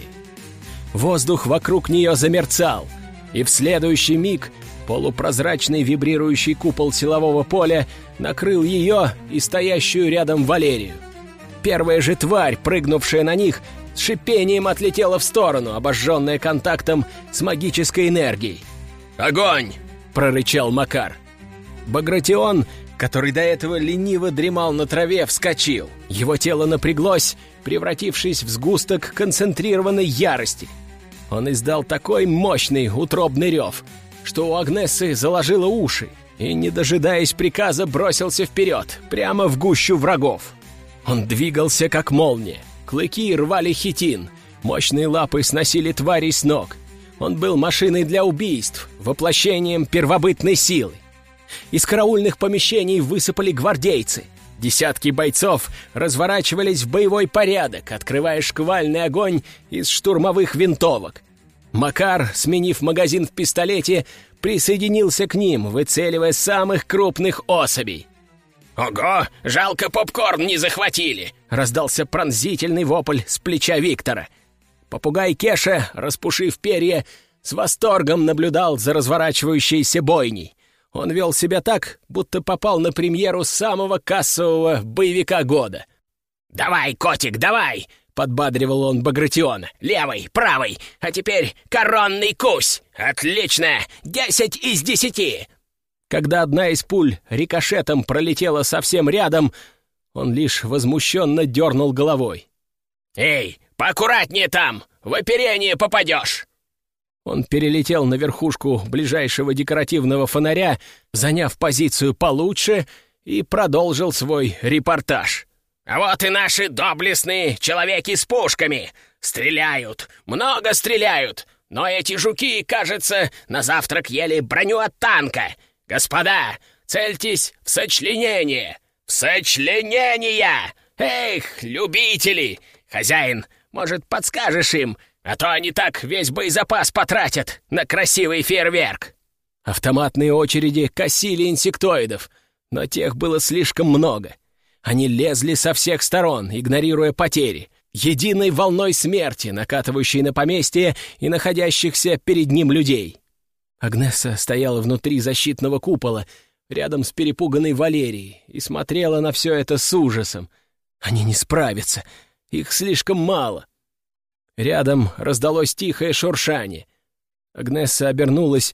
Воздух вокруг нее замерцал, и в следующий миг полупрозрачный вибрирующий купол силового поля накрыл ее и стоящую рядом Валерию. Первая же тварь, прыгнувшая на них, с шипением отлетела в сторону, обожженная контактом с магической энергией. «Огонь!» — прорычал Макар. Багратион, который до этого лениво дремал на траве, вскочил. Его тело напряглось, превратившись в сгусток концентрированной ярости. Он издал такой мощный утробный рев, что у Агнессы заложило уши, и, не дожидаясь приказа, бросился вперед, прямо в гущу врагов. Он двигался, как молния. Клыки рвали хитин, мощные лапы сносили тварей с ног. Он был машиной для убийств, воплощением первобытной силы. Из караульных помещений высыпали гвардейцы. Десятки бойцов разворачивались в боевой порядок, открывая шквальный огонь из штурмовых винтовок. Макар, сменив магазин в пистолете, присоединился к ним, выцеливая самых крупных особей. «Ого! Жалко, попкорн не захватили!» — раздался пронзительный вопль с плеча Виктора. Попугай Кеша, распушив перья, с восторгом наблюдал за разворачивающейся бойней. Он вел себя так, будто попал на премьеру самого кассового боевика года. «Давай, котик, давай!» — подбадривал он Багратиона. «Левый, правый, а теперь коронный кусь! Отлично! Десять из десяти!» Когда одна из пуль рикошетом пролетела совсем рядом, он лишь возмущенно дернул головой. «Эй, поаккуратнее там! В оперение попадешь!» Он перелетел на верхушку ближайшего декоративного фонаря, заняв позицию получше, и продолжил свой репортаж. «А вот и наши доблестные человеки с пушками! Стреляют, много стреляют, но эти жуки, кажется, на завтрак ели броню от танка! Господа, цельтесь в сочленение! В сочленение! Эх, любители! Хозяин, может, подскажешь им, а то они так весь боезапас потратят на красивый фейерверк!» Автоматные очереди косили инсектоидов, но тех было слишком много. Они лезли со всех сторон, игнорируя потери, единой волной смерти, накатывающей на поместье и находящихся перед ним людей. Агнесса стояла внутри защитного купола, рядом с перепуганной Валерией, и смотрела на все это с ужасом. Они не справятся, их слишком мало. Рядом раздалось тихое шуршание. Агнесса обернулась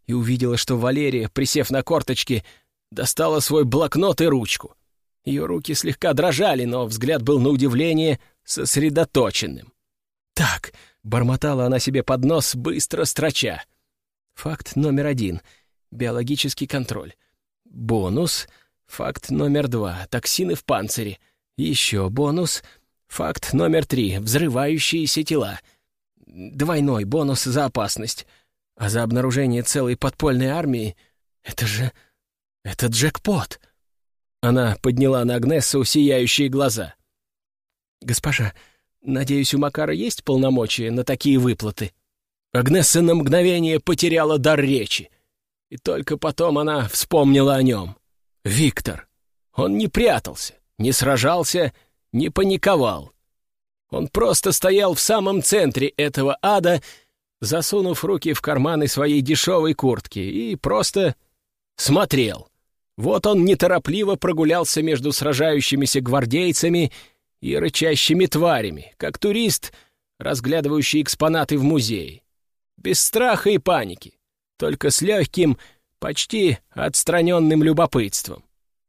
и увидела, что Валерия, присев на корточки, достала свой блокнот и ручку. Ее руки слегка дрожали, но взгляд был на удивление сосредоточенным. «Так», — бормотала она себе под нос, быстро строча. «Факт номер один — биологический контроль. Бонус. Факт номер два — токсины в панцире. Еще бонус. Факт номер три — взрывающиеся тела. Двойной бонус за опасность. А за обнаружение целой подпольной армии — это же... это джекпот!» Она подняла на Агнессу сияющие глаза. «Госпожа, надеюсь, у Макара есть полномочия на такие выплаты?» Агнесса на мгновение потеряла дар речи. И только потом она вспомнила о нем. Виктор. Он не прятался, не сражался, не паниковал. Он просто стоял в самом центре этого ада, засунув руки в карманы своей дешевой куртки, и просто смотрел. Вот он неторопливо прогулялся между сражающимися гвардейцами и рычащими тварями, как турист, разглядывающий экспонаты в музее. Без страха и паники, только с легким, почти отстраненным любопытством.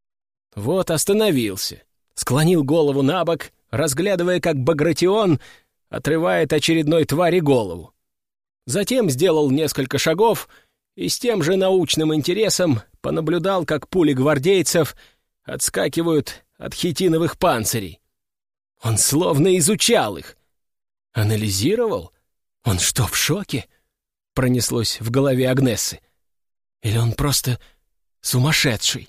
Вот остановился, склонил голову на бок, разглядывая, как Багратион отрывает очередной твари голову. Затем сделал несколько шагов и с тем же научным интересом понаблюдал, как пули гвардейцев отскакивают от хитиновых панцирей. Он словно изучал их. Анализировал? Он что, в шоке? Пронеслось в голове Агнессы. Или он просто сумасшедший?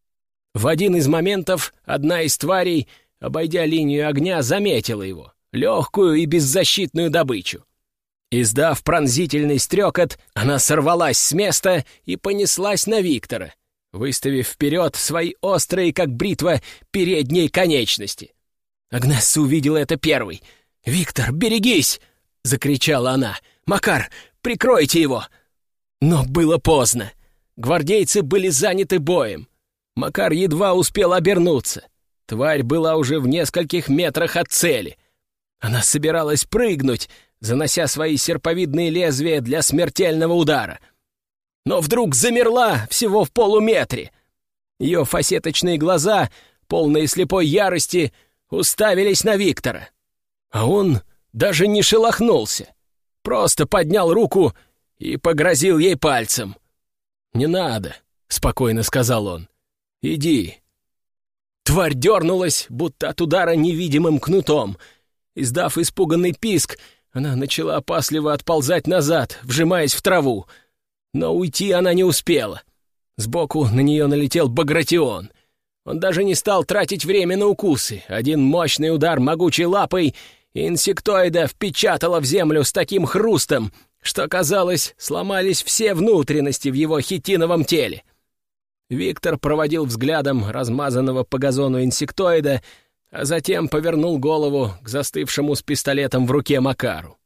В один из моментов одна из тварей, обойдя линию огня, заметила его, легкую и беззащитную добычу. Издав пронзительный стрекот, она сорвалась с места и понеслась на Виктора, выставив вперед свои острые, как бритва, передние конечности. Агнесса увидела это первой. «Виктор, берегись!» — закричала она. «Макар, прикройте его!» Но было поздно. Гвардейцы были заняты боем. Макар едва успел обернуться. Тварь была уже в нескольких метрах от цели. Она собиралась прыгнуть, занося свои серповидные лезвия для смертельного удара. Но вдруг замерла всего в полуметре. Ее фасеточные глаза, полные слепой ярости, уставились на Виктора. А он даже не шелохнулся. Просто поднял руку и погрозил ей пальцем. «Не надо», — спокойно сказал он. «Иди». Тварь дернулась, будто от удара невидимым кнутом. Издав испуганный писк, она начала опасливо отползать назад, вжимаясь в траву. Но уйти она не успела. Сбоку на нее налетел Багратион. Он даже не стал тратить время на укусы. Один мощный удар могучей лапой, и инсектоида впечатала в землю с таким хрустом, что, казалось, сломались все внутренности в его хитиновом теле. Виктор проводил взглядом размазанного по газону инсектоида, а затем повернул голову к застывшему с пистолетом в руке Макару.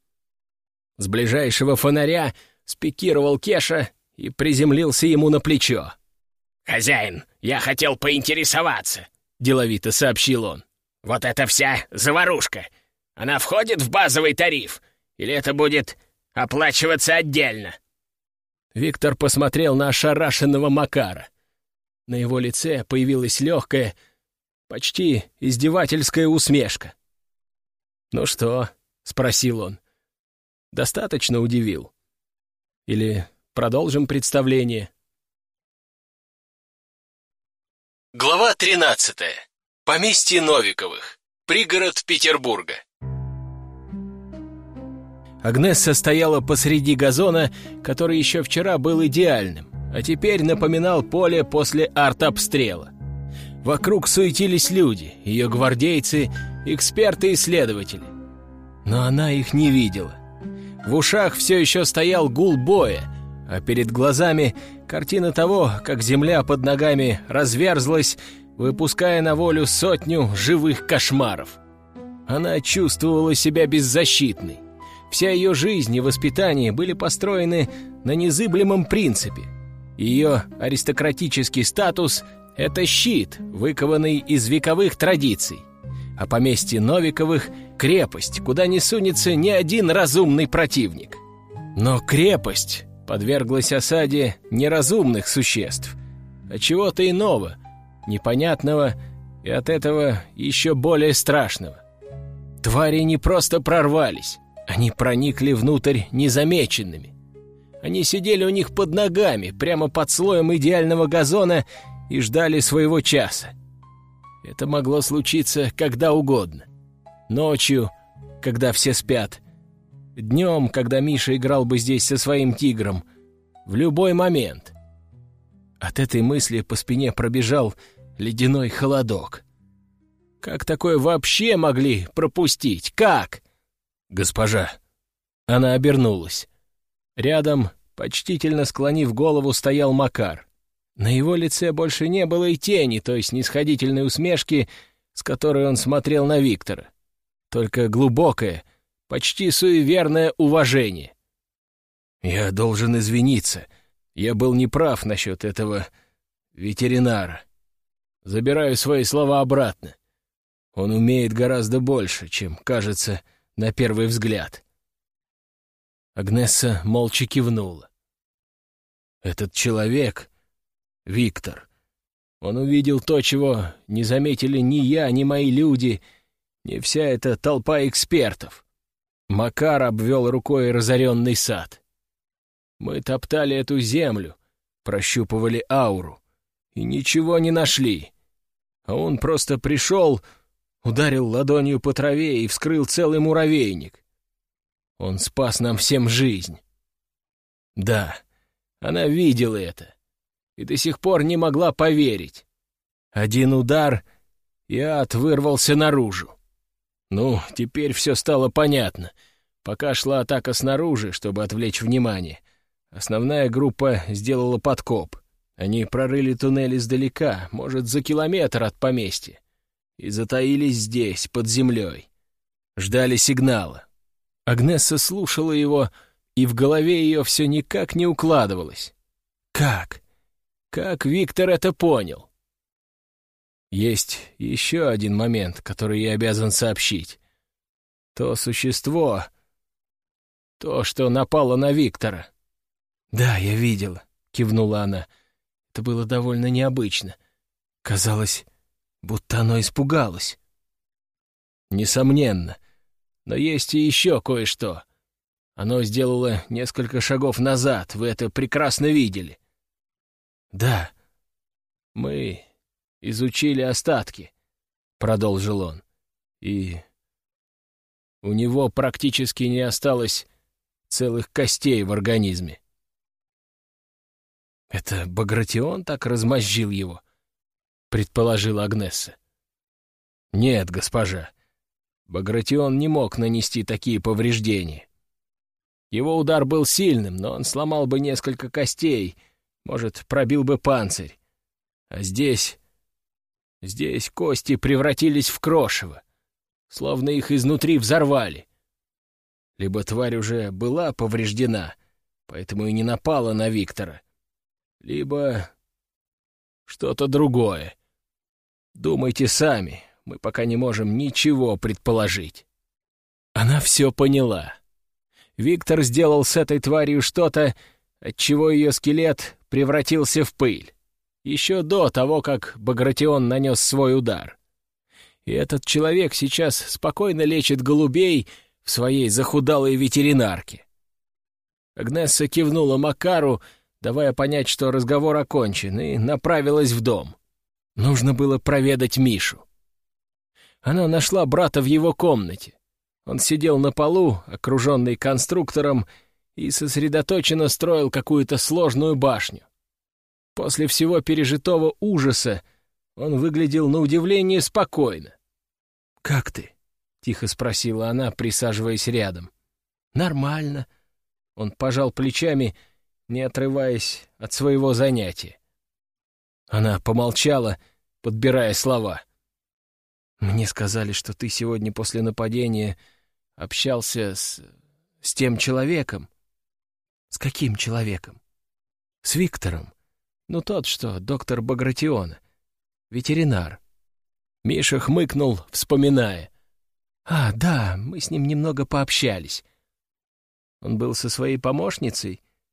С ближайшего фонаря спикировал Кеша и приземлился ему на плечо. «Хозяин, я хотел поинтересоваться», — деловито сообщил он. «Вот эта вся заварушка, она входит в базовый тариф? Или это будет оплачиваться отдельно?» Виктор посмотрел на ошарашенного Макара. На его лице появилась легкая, почти издевательская усмешка. «Ну что?» — спросил он. «Достаточно удивил? Или продолжим представление?» Глава тринадцатая. Поместье Новиковых. Пригород Петербурга. Агнесса стояла посреди газона, который еще вчера был идеальным, а теперь напоминал поле после артобстрела. Вокруг суетились люди, ее гвардейцы, эксперты и исследователи. Но она их не видела. В ушах все еще стоял гул боя, а перед глазами картина того, как земля под ногами разверзлась, выпуская на волю сотню живых кошмаров. Она чувствовала себя беззащитной. Вся ее жизнь и воспитание были построены на незыблемом принципе. Ее аристократический статус — это щит, выкованный из вековых традиций. А поместье Новиковых — крепость, куда не сунется ни один разумный противник. Но крепость подверглась осаде неразумных существ, а чего-то иного, непонятного и от этого еще более страшного. Твари не просто прорвались, они проникли внутрь незамеченными. Они сидели у них под ногами, прямо под слоем идеального газона, и ждали своего часа. Это могло случиться когда угодно. Ночью, когда все спят. Днем, когда Миша играл бы здесь со своим тигром. В любой момент. От этой мысли по спине пробежал ледяной холодок. Как такое вообще могли пропустить? Как? Госпожа. Она обернулась. Рядом, почтительно склонив голову, стоял Макар. На его лице больше не было и тени той снисходительной усмешки, с которой он смотрел на Виктора. Только глубокое, почти суеверное уважение. «Я должен извиниться. Я был неправ насчет этого ветеринара. Забираю свои слова обратно. Он умеет гораздо больше, чем кажется на первый взгляд». Агнесса молча кивнула. «Этот человек, Виктор, он увидел то, чего не заметили ни я, ни мои люди, ни вся эта толпа экспертов». Макар обвел рукой разоренный сад. «Мы топтали эту землю, прощупывали ауру и ничего не нашли. А он просто пришел, ударил ладонью по траве и вскрыл целый муравейник. Он спас нам всем жизнь. Да, она видела это и до сих пор не могла поверить. Один удар, и ад вырвался наружу. Ну, теперь все стало понятно. Пока шла атака снаружи, чтобы отвлечь внимание, основная группа сделала подкоп. Они прорыли туннель издалека, может, за километр от поместья, и затаились здесь, под землей. Ждали сигнала. Агнесса слушала его, и в голове ее все никак не укладывалось. Как? Как Виктор это понял? Есть еще один момент, который я обязан сообщить. То существо, то, что напало на Виктора. «Да, я видела», — кивнула она. «Это было довольно необычно. Казалось, будто оно испугалось». «Несомненно. Но есть и еще кое-что. Оно сделало несколько шагов назад, вы это прекрасно видели». «Да, мы изучили остатки», — продолжил он, — «и у него практически не осталось целых костей в организме». «Это Багратион так размозжил его?» — предположила Агнесса. «Нет, госпожа, Багратион не мог нанести такие повреждения. Его удар был сильным, но он сломал бы несколько костей, может, пробил бы панцирь. А здесь... здесь кости превратились в крошево, словно их изнутри взорвали. Либо тварь уже была повреждена, поэтому и не напала на Виктора, либо что-то другое. Думайте сами, мы пока не можем ничего предположить». Она все поняла. Виктор сделал с этой тварью что-то, отчего ее скелет превратился в пыль, еще до того, как Багратион нанес свой удар. И этот человек сейчас спокойно лечит голубей в своей захудалой ветеринарке. Агнесса кивнула Макару, давая понять, что разговор окончен, и направилась в дом. Нужно было проведать Мишу. Она нашла брата в его комнате. Он сидел на полу, окруженный конструктором, и сосредоточенно строил какую-то сложную башню. После всего пережитого ужаса он выглядел на удивление спокойно. «Как ты?» — тихо спросила она, присаживаясь рядом. «Нормально». Он пожал плечами, не отрываясь от своего занятия. Она помолчала, подбирая слова. «Мне сказали, что ты сегодня после нападения общался с... с тем человеком». «С каким человеком?» «С Виктором. Ну, тот, что доктор Багратиона. Ветеринар». Миша хмыкнул, вспоминая. «А, да, мы с ним немного пообщались. Он был со своей помощницей?»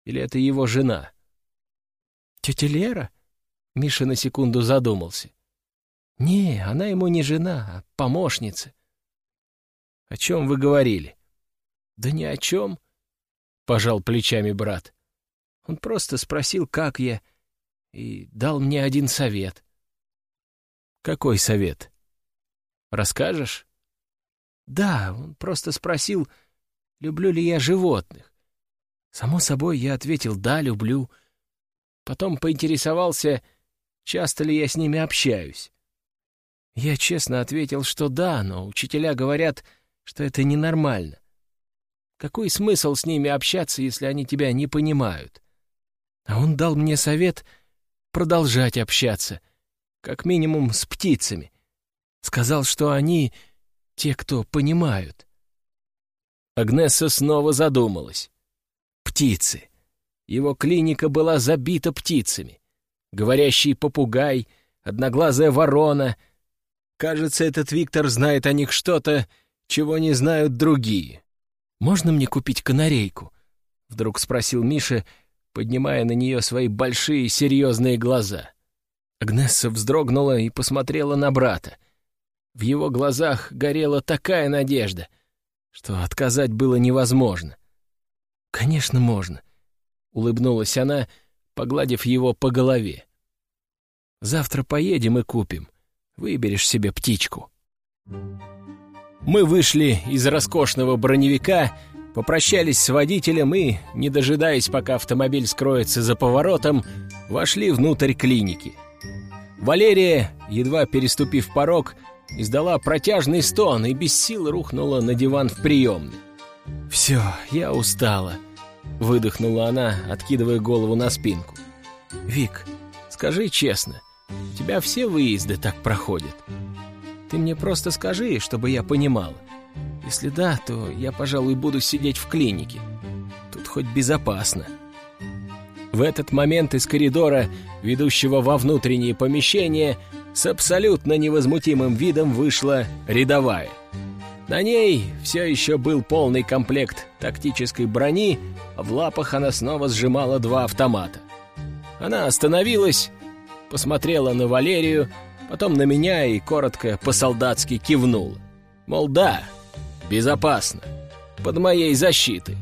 Или это его жена? Тетя Лера? Миша на секунду задумался. Не, она ему не жена, а помощница. О чем вы говорили? Да ни о чем, пожал плечами брат. Он просто спросил, как я, и дал мне один совет. Какой совет? Расскажешь? Да, он просто спросил, люблю ли я животных. Само собой, я ответил, да, люблю. Потом поинтересовался, часто ли я с ними общаюсь. Я честно ответил, что да, но учителя говорят, что это ненормально. Какой смысл с ними общаться, если они тебя не понимают? А он дал мне совет продолжать общаться, как минимум с птицами. Сказал, что они те, кто понимают. Агнесса снова задумалась. Птицы. Его клиника была забита птицами. Говорящий попугай, одноглазая ворона. Кажется, этот Виктор знает о них что-то, чего не знают другие. «Можно мне купить канарейку?» — вдруг спросил Миша, поднимая на нее свои большие серьезные глаза. Агнесса вздрогнула и посмотрела на брата. В его глазах горела такая надежда, что отказать было невозможно. «Конечно, можно», — улыбнулась она, погладив его по голове. «Завтра поедем и купим. Выберешь себе птичку». Мы вышли из роскошного броневика, попрощались с водителем и, не дожидаясь, пока автомобиль скроется за поворотом, вошли внутрь клиники. Валерия, едва переступив порог, издала протяжный стон и без сил рухнула на диван в приемной. «Все, я устала», — выдохнула она, откидывая голову на спинку. «Вик, скажи честно, у тебя все выезды так проходят? Ты мне просто скажи, чтобы я понимала. Если да, то я, пожалуй, буду сидеть в клинике. Тут хоть безопасно». В этот момент из коридора, ведущего во внутренние помещения, с абсолютно невозмутимым видом вышла рядовая. На ней все еще был полный комплект тактической брони, а в лапах она снова сжимала два автомата. Она остановилась, посмотрела на Валерию, потом на меня и коротко по-солдатски кивнула. Мол, да, безопасно, под моей защитой.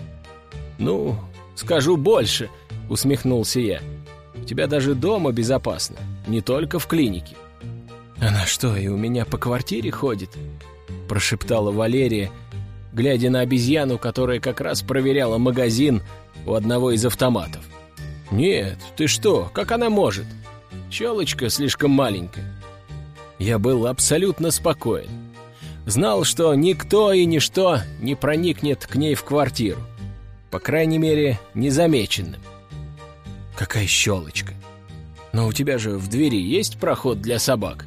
«Ну, скажу больше», — усмехнулся я. «У тебя даже дома безопасно, не только в клинике». «Она что, и у меня по квартире ходит?» — прошептала Валерия, глядя на обезьяну, которая как раз проверяла магазин у одного из автоматов. «Нет, ты что, как она может? Щелочка слишком маленькая». Я был абсолютно спокоен. Знал, что никто и ничто не проникнет к ней в квартиру. По крайней мере, незамеченным. «Какая щелочка? Но у тебя же в двери есть проход для собак?»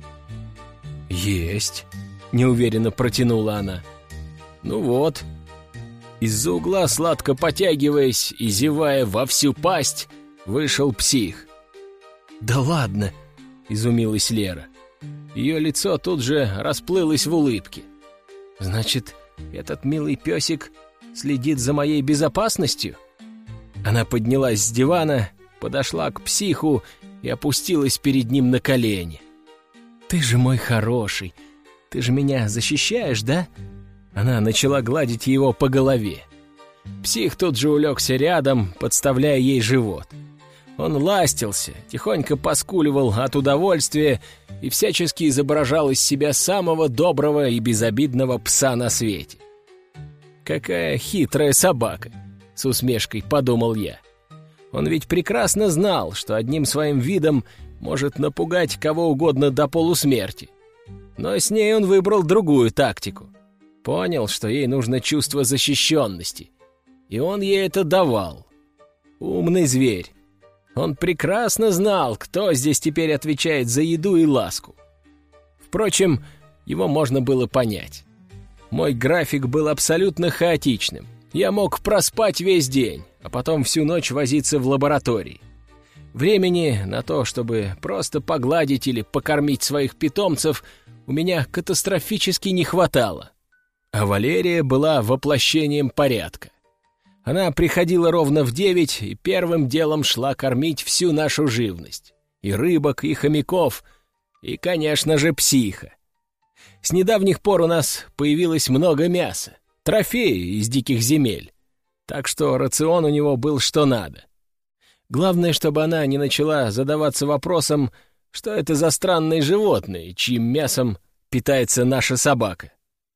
«Есть», — неуверенно протянула она. «Ну вот». Из-за угла, сладко потягиваясь и зевая во всю пасть, вышел псих. «Да ладно!» — изумилась Лера. Ее лицо тут же расплылось в улыбке. «Значит, этот милый песик следит за моей безопасностью?» Она поднялась с дивана, подошла к психу и опустилась перед ним на колени. «Ты же мой хороший! Ты же меня защищаешь, да?» Она начала гладить его по голове. Псих тут же улегся рядом, подставляя ей живот. Он ластился, тихонько поскуливал от удовольствия и всячески изображал из себя самого доброго и безобидного пса на свете. «Какая хитрая собака!» — с усмешкой подумал я. Он ведь прекрасно знал, что одним своим видом может напугать кого угодно до полусмерти. Но с ней он выбрал другую тактику. Понял, что ей нужно чувство защищенности. И он ей это давал. Умный зверь. Он прекрасно знал, кто здесь теперь отвечает за еду и ласку. Впрочем, его можно было понять. Мой график был абсолютно хаотичным. Я мог проспать весь день, а потом всю ночь возиться в лаборатории. Времени на то, чтобы просто погладить или покормить своих питомцев, у меня катастрофически не хватало. А Валерия была воплощением порядка. Она приходила ровно в девять и первым делом шла кормить всю нашу живность. И рыбок, и хомяков, и, конечно же, психа. С недавних пор у нас появилось много мяса, трофеи из диких земель, так что рацион у него был что надо. Главное, чтобы она не начала задаваться вопросом, что это за странные животные, чьим мясом питается наша собака.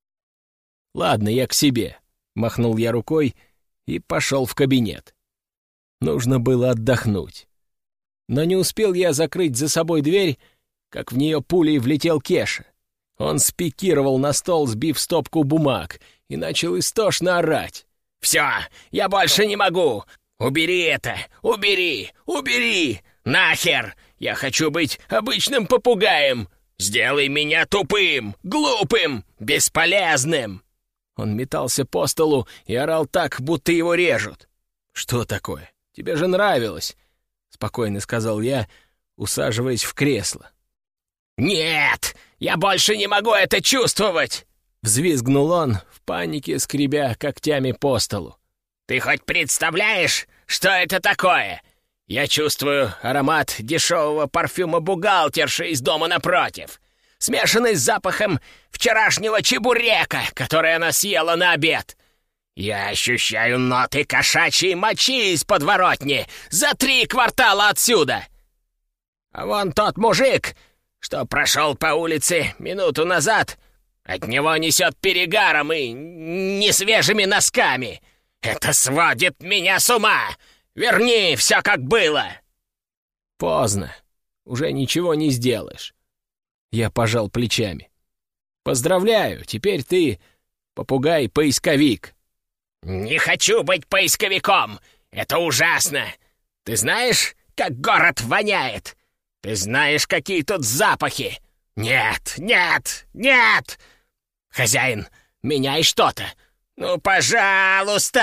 «Ладно, я к себе», — махнул я рукой и пошел в кабинет. Нужно было отдохнуть. Но не успел я закрыть за собой дверь, как в нее пулей влетел Кеша. Он спикировал на стол, сбив стопку бумаг, и начал истошно орать. «Все, я больше не могу! Убери это! Убери! Убери! Нахер! Я хочу быть обычным попугаем! Сделай меня тупым, глупым, бесполезным!» Он метался по столу и орал так, будто его режут. «Что такое? Тебе же нравилось!» — спокойно сказал я, усаживаясь в кресло. «Нет! Я больше не могу это чувствовать!» — взвизгнул он, в панике скребя когтями по столу. «Ты хоть представляешь, что это такое? Я чувствую аромат дешевого парфюма бухгалтерши из дома напротив, смешанный с запахом вчерашнего чебурека, который она съела на обед. Я ощущаю ноты кошачьей мочи из подворотни за три квартала отсюда. А вон тот мужик, что прошел по улице минуту назад, от него несет перегаром и несвежими носками. Это сводит меня с ума! Верни все, как было!» «Поздно. Уже ничего не сделаешь». Я пожал плечами. «Поздравляю, теперь ты попугай-поисковик». «Не хочу быть поисковиком! Это ужасно! Ты знаешь, как город воняет? Ты знаешь, какие тут запахи? Нет, нет, нет! Хозяин, меняй что-то! Ну, пожалуйста!»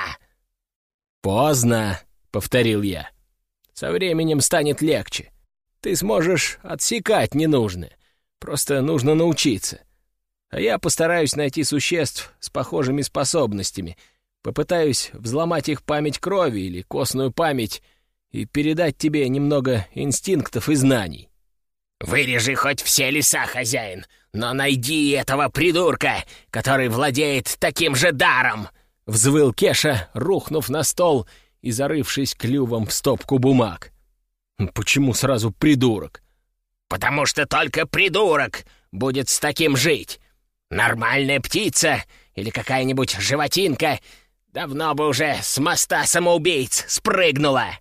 «Поздно», — повторил я. «Со временем станет легче. Ты сможешь отсекать ненужное. Просто нужно научиться. А я постараюсь найти существ с похожими способностями, попытаюсь взломать их память крови или костную память и передать тебе немного инстинктов и знаний». «Вырежи хоть все леса, хозяин, но найди этого придурка, который владеет таким же даром!» — взвыл Кеша, рухнув на стол и зарывшись клювом в стопку бумаг. «Почему сразу придурок?» «Потому что только придурок будет с таким жить. Нормальная птица или какая-нибудь животинка давно бы уже с моста самоубийц спрыгнула!»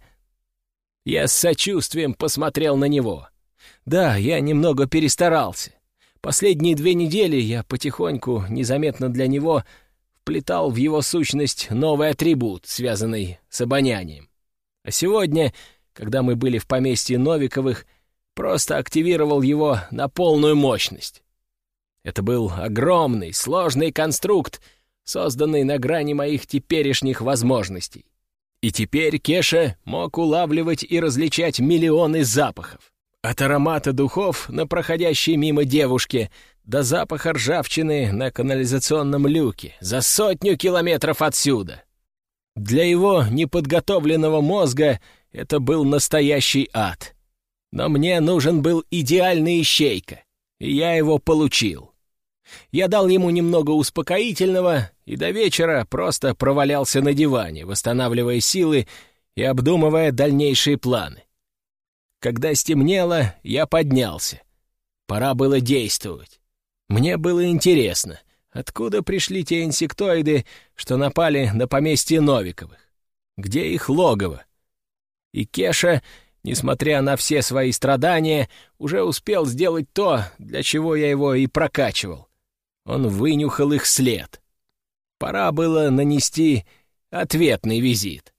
Я с сочувствием посмотрел на него. Да, я немного перестарался. Последние две недели я потихоньку, незаметно для него, вплетал в его сущность новый атрибут, связанный с обонянием. А сегодня, когда мы были в поместье Новиковых, просто активировал его на полную мощность. Это был огромный, сложный конструкт, созданный на грани моих теперешних возможностей. И теперь Кеша мог улавливать и различать миллионы запахов. От аромата духов на проходящей мимо девушке до запаха ржавчины на канализационном люке за сотню километров отсюда. Для его неподготовленного мозга это был настоящий ад. Но мне нужен был идеальный ищейка, и я его получил. Я дал ему немного успокоительного и до вечера просто провалялся на диване, восстанавливая силы и обдумывая дальнейшие планы. Когда стемнело, я поднялся. Пора было действовать. Мне было интересно, откуда пришли те инсектоиды, что напали на поместье Новиковых. Где их логово? И Кеша, несмотря на все свои страдания, уже успел сделать то, для чего я его и прокачивал. Он вынюхал их след. Пора было нанести ответный визит.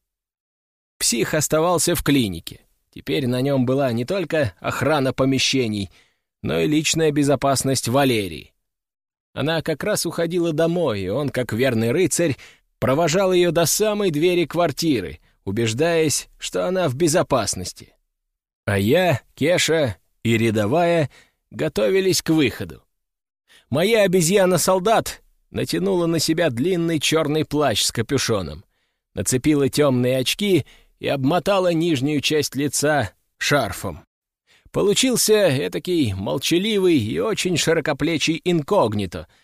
Псих оставался в клинике. Теперь на нем была не только охрана помещений, но и личная безопасность Валерии. Она как раз уходила домой, и он, как верный рыцарь, провожал ее до самой двери квартиры, убеждаясь, что она в безопасности. А я, Кеша и рядовая готовились к выходу. Моя обезьяна-солдат натянула на себя длинный черный плащ с капюшоном, нацепила темные очки и обмотала нижнюю часть лица шарфом. Получился этакий молчаливый и очень широкоплечий инкогнито